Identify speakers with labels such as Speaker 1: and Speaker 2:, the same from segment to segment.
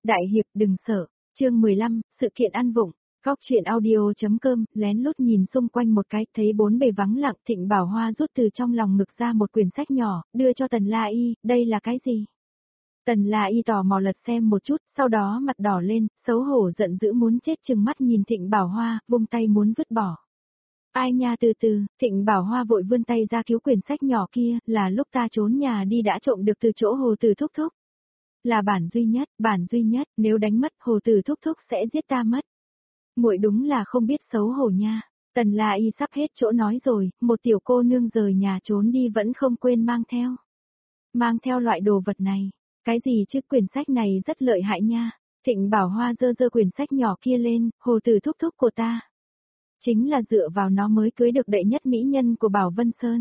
Speaker 1: Đại hiệp đừng sợ, chương 15, sự kiện ăn vụng. Góc truyện audio.com, lén lút nhìn xung quanh một cái, thấy bốn bề vắng lặng. Thịnh Bảo Hoa rút từ trong lòng ngực ra một quyển sách nhỏ, đưa cho Tần La Y, đây là cái gì? Tần La Y tò mò lật xem một chút, sau đó mặt đỏ lên, xấu hổ giận dữ muốn chết, trừng mắt nhìn Thịnh Bảo Hoa, vung tay muốn vứt bỏ. Ai nha, từ từ, Thịnh Bảo Hoa vội vươn tay ra cứu quyển sách nhỏ kia, là lúc ta trốn nhà đi đã trộm được từ chỗ Hồ Tử Thúc Thúc. Là bản duy nhất, nếu đánh mất Hồ Tử Thúc Thúc sẽ giết ta mất. Muội đúng là không biết xấu hổ nha. Tần La Y sắp hết chỗ nói rồi, một tiểu cô nương rời nhà trốn đi vẫn không quên mang theo. Mang theo loại đồ vật này. Cái gì chứ, quyển sách này rất lợi hại nha. Thịnh Bảo Hoa giơ giơ quyển sách nhỏ kia lên, Hồ Tử Thúc Thúc của ta. Chính là dựa vào nó mới cưới được đệ nhất mỹ nhân của Bảo Vân Sơn.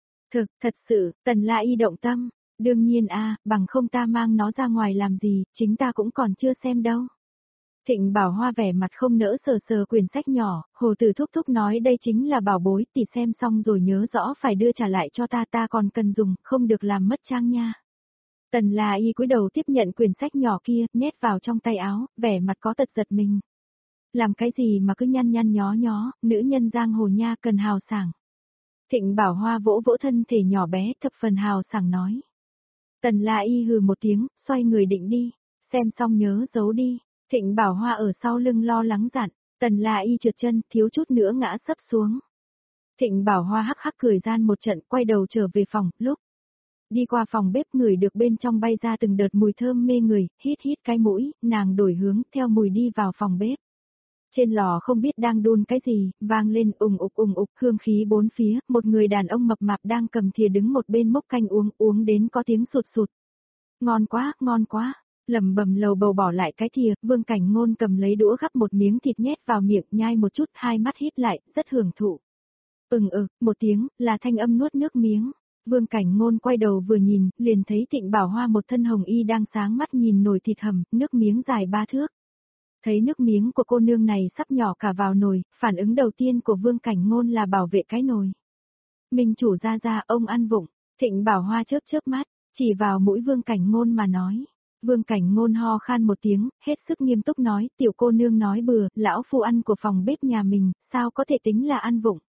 Speaker 1: Thật sự, Tần La Y động tâm. Đương nhiên bằng không ta mang nó ra ngoài làm gì, chính ta cũng còn chưa xem đâu. Thịnh Bảo Hoa vẻ mặt không nỡ sờ sờ quyển sách nhỏ, Hồ Tử Thúc Thúc nói đây chính là bảo bối, tỷ xem xong rồi nhớ rõ phải đưa trả lại cho ta còn cần dùng, không được làm mất trang nha. Tần La Y cúi đầu tiếp nhận quyển sách nhỏ kia, nhét vào trong tay áo, vẻ mặt có tật giật mình. Làm cái gì mà cứ nhăn nhăn nhó nhó, nữ nhân giang hồ nha, cần hào sảng. Thịnh Bảo Hoa vỗ vỗ thân thể nhỏ bé, thập phần hào sảng nói. Tần La Y hừ một tiếng, xoay người định đi, xem xong nhớ giấu đi. Thịnh Bảo Hoa ở sau lưng lo lắng dặn, Tần La Y trượt chân, thiếu chút nữa ngã sấp xuống. Thịnh Bảo Hoa hắc hắc cười gian một trận, quay đầu trở về phòng, lúc đi qua phòng bếp ngửi được bên trong bay ra từng đợt mùi thơm mê người, hít cái mũi, nàng đổi hướng, theo mùi đi vào phòng bếp. Trên lò không biết đang đun cái gì, vang lên ùng ục, hương khí bốn phía, một người đàn ông mập mạp đang cầm thìa đứng một bên mốc canh uống đến có tiếng sụt. Ngon quá. Lẩm bẩm lầu bầu bỏ lại cái thìa, Vương Cảnh Ngôn cầm lấy đũa gắp một miếng thịt nhét vào miệng, nhai một chút, hai mắt híp lại, rất hưởng thụ. Một tiếng, là thanh âm nuốt nước miếng. Vương Cảnh Ngôn quay đầu vừa nhìn, liền thấy Thịnh Bảo Hoa một thân hồng y đang sáng mắt nhìn nồi thịt hầm, nước miếng dài 3 thước. Thấy nước miếng của cô nương này sắp nhỏ cả vào nồi, phản ứng đầu tiên của Vương Cảnh Ngôn là bảo vệ cái nồi. Minh chủ ra, ông ăn vụng. Thịnh Bảo Hoa chớp mắt, chỉ vào mũi Vương Cảnh Ngôn mà nói. Vương Cảnh Ngôn ho khan một tiếng, hết sức nghiêm túc nói, tiểu cô nương nói bừa, lão phu ăn của phòng bếp nhà mình, sao có thể tính là ăn vụng.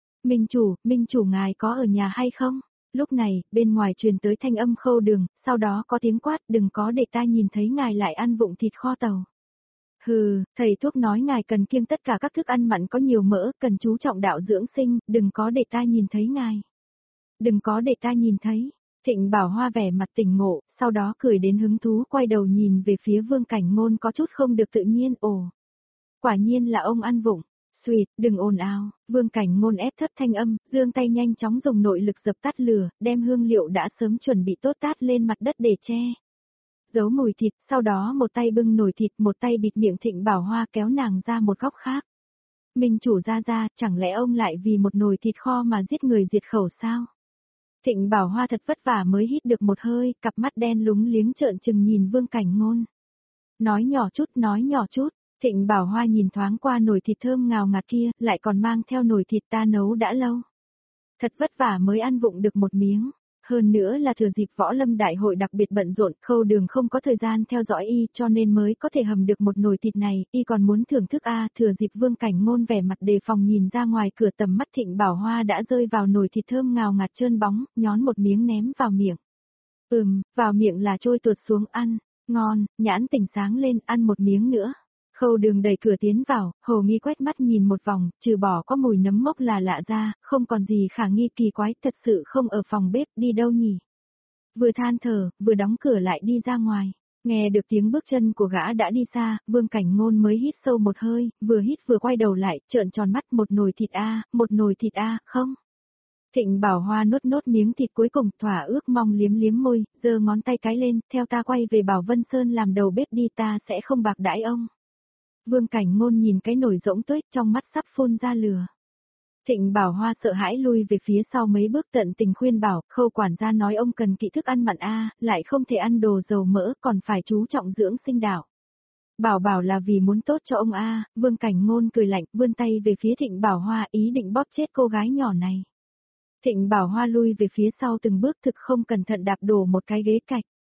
Speaker 1: Minh chủ ngài có ở nhà hay không? Lúc này, bên ngoài truyền tới thanh âm Khâu Đường, sau đó có tiếng quát, đừng có để ta nhìn thấy ngài lại ăn vụng thịt kho tàu. Hừ, thầy thuốc nói ngài cần kiêng tất cả các thức ăn mặn có nhiều mỡ, cần chú trọng đạo dưỡng sinh, đừng có để ta nhìn thấy ngài. Đừng có để ta nhìn thấy. Thịnh Bảo Hoa vẻ mặt tỉnh ngộ, sau đó cười đến hứng thú, quay đầu nhìn về phía Vương Cảnh Ngôn có chút không được tự nhiên, quả nhiên là ông ăn vụng. Xuyệt, đừng ồn ào. Vương Cảnh Ngôn ép thấp thanh âm, giương tay nhanh chóng dùng nội lực dập tắt lửa, đem hương liệu đã sớm chuẩn bị tốt tát lên mặt đất để che. Giấu mùi thịt, sau đó một tay bưng nồi thịt, một tay bịt miệng Thịnh Bảo Hoa kéo nàng ra một góc khác. Minh chủ ra, chẳng lẽ ông lại vì một nồi thịt kho mà giết người diệt khẩu sao? Thịnh Bảo Hoa thật vất vả mới hít được một hơi, cặp mắt đen lúng liếng trợn trừng nhìn Vương Cảnh Ngôn. Nói nhỏ chút, Thịnh Bảo Hoa nhìn thoáng qua nồi thịt thơm ngào ngạt kia, lại còn mang theo nồi thịt ta nấu đã lâu. Thật vất vả mới ăn vụng được một miếng. Hơn nữa là thừa dịp võ lâm đại hội đặc biệt bận rộn, Khâu Đường không có thời gian theo dõi y cho nên mới có thể hầm được một nồi thịt này, y còn muốn thưởng thức thừa dịp Vương Cảnh Ngôn vẻ mặt đề phòng nhìn ra ngoài cửa, tầm mắt Thịnh Bảo Hoa đã rơi vào nồi thịt thơm ngào ngạt trơn bóng, nhón một miếng ném vào miệng. Vào miệng là trôi tuột xuống, ăn, ngon, nhãn tỉnh sáng lên, ăn một miếng nữa. Khâu Đường đẩy cửa tiến vào, hồ nghi quét mắt nhìn một vòng, trừ bỏ có mùi nấm mốc là lạ ra, không còn gì khả nghi kỳ quái, thật sự không ở phòng bếp, đi đâu nhỉ? Vừa than thở, vừa đóng cửa lại đi ra ngoài. Nghe được tiếng bước chân của gã đã đi xa, Vương Cảnh Ngôn mới hít sâu một hơi, vừa hít vừa quay đầu lại, trợn tròn mắt, một nồi thịt không? Thịnh Bảo Hoa nuốt miếng thịt cuối cùng, thỏa ước mong liếm môi, giơ ngón tay cái lên, theo ta quay về Bảo Vân Sơn làm đầu bếp đi, ta sẽ không bạc đãi ông. Vương Cảnh Ngôn nhìn cái nồi rỗng tuếch, trong mắt sắp phun ra lửa. Thịnh Bảo Hoa sợ hãi lui về phía sau mấy bước, tận tình khuyên bảo, Khâu quản gia nói ông cần kỹ thức ăn mặn lại không thể ăn đồ dầu mỡ, còn phải chú trọng dưỡng sinh đạo. Bảo là vì muốn tốt cho ông Vương Cảnh Ngôn cười lạnh, vươn tay về phía Thịnh Bảo Hoa, ý định bóp chết cô gái nhỏ này. Thịnh Bảo Hoa lui về phía sau từng bước, thực không cẩn thận đạp đổ một cái ghế cạch.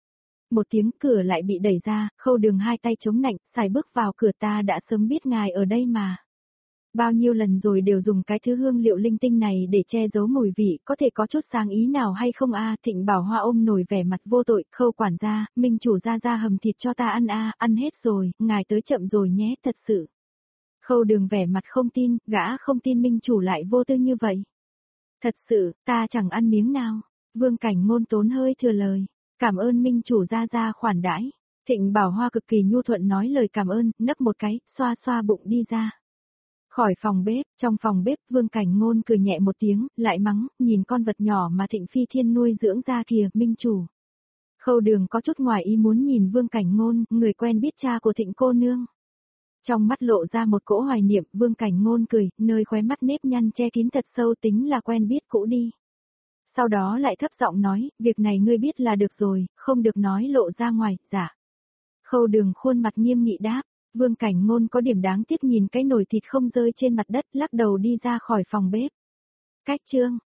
Speaker 1: Một tiếng cửa lại bị đẩy ra, Khâu Đường hai tay chống nạnh, xài bước vào cửa, ta đã sớm biết ngài ở đây mà. Bao nhiêu lần rồi đều dùng cái thứ hương liệu linh tinh này để che giấu mùi vị, có thể có chút sáng ý nào hay không a? Thịnh Bảo Hoa ôm nổi vẻ mặt vô tội, Khâu quản gia, Minh chủ ra hầm thịt cho ta ăn a, ăn hết rồi, ngài tới chậm rồi nhé, thật sự. Khâu Đường vẻ mặt không tin, gã không tin Minh chủ lại vô tư như vậy. Thật sự, ta chẳng ăn miếng nào. Vương Cảnh Ngôn tốn hơi thừa lời, cảm ơn Minh chủ ra khoản đãi. Thịnh Bảo Hoa cực kỳ nhu thuận nói lời cảm ơn, nấc một cái, xoa xoa bụng đi ra. Khỏi phòng bếp, trong phòng bếp Vương Cảnh Ngôn cười nhẹ một tiếng, lại mắng, nhìn con vật nhỏ mà Thịnh Phi Thiên nuôi dưỡng ra kìa, Minh chủ. Khâu Đường có chút ngoài ý muốn nhìn Vương Cảnh Ngôn, người quen biết cha của Thịnh cô nương. Trong mắt lộ ra một cỗ hoài niệm, Vương Cảnh Ngôn cười, nơi khóe mắt nếp nhăn che kín thật sâu, tính là quen biết cũ đi. Sau đó lại thấp giọng nói, việc này ngươi biết là được rồi, không được nói lộ ra ngoài, dạ. Khâu Đường khuôn mặt nghiêm nghị đáp. Vương Cảnh Ngôn có điểm đáng tiếc nhìn cái nồi thịt không rơi trên mặt đất, lắc đầu đi ra khỏi phòng bếp. Cách chương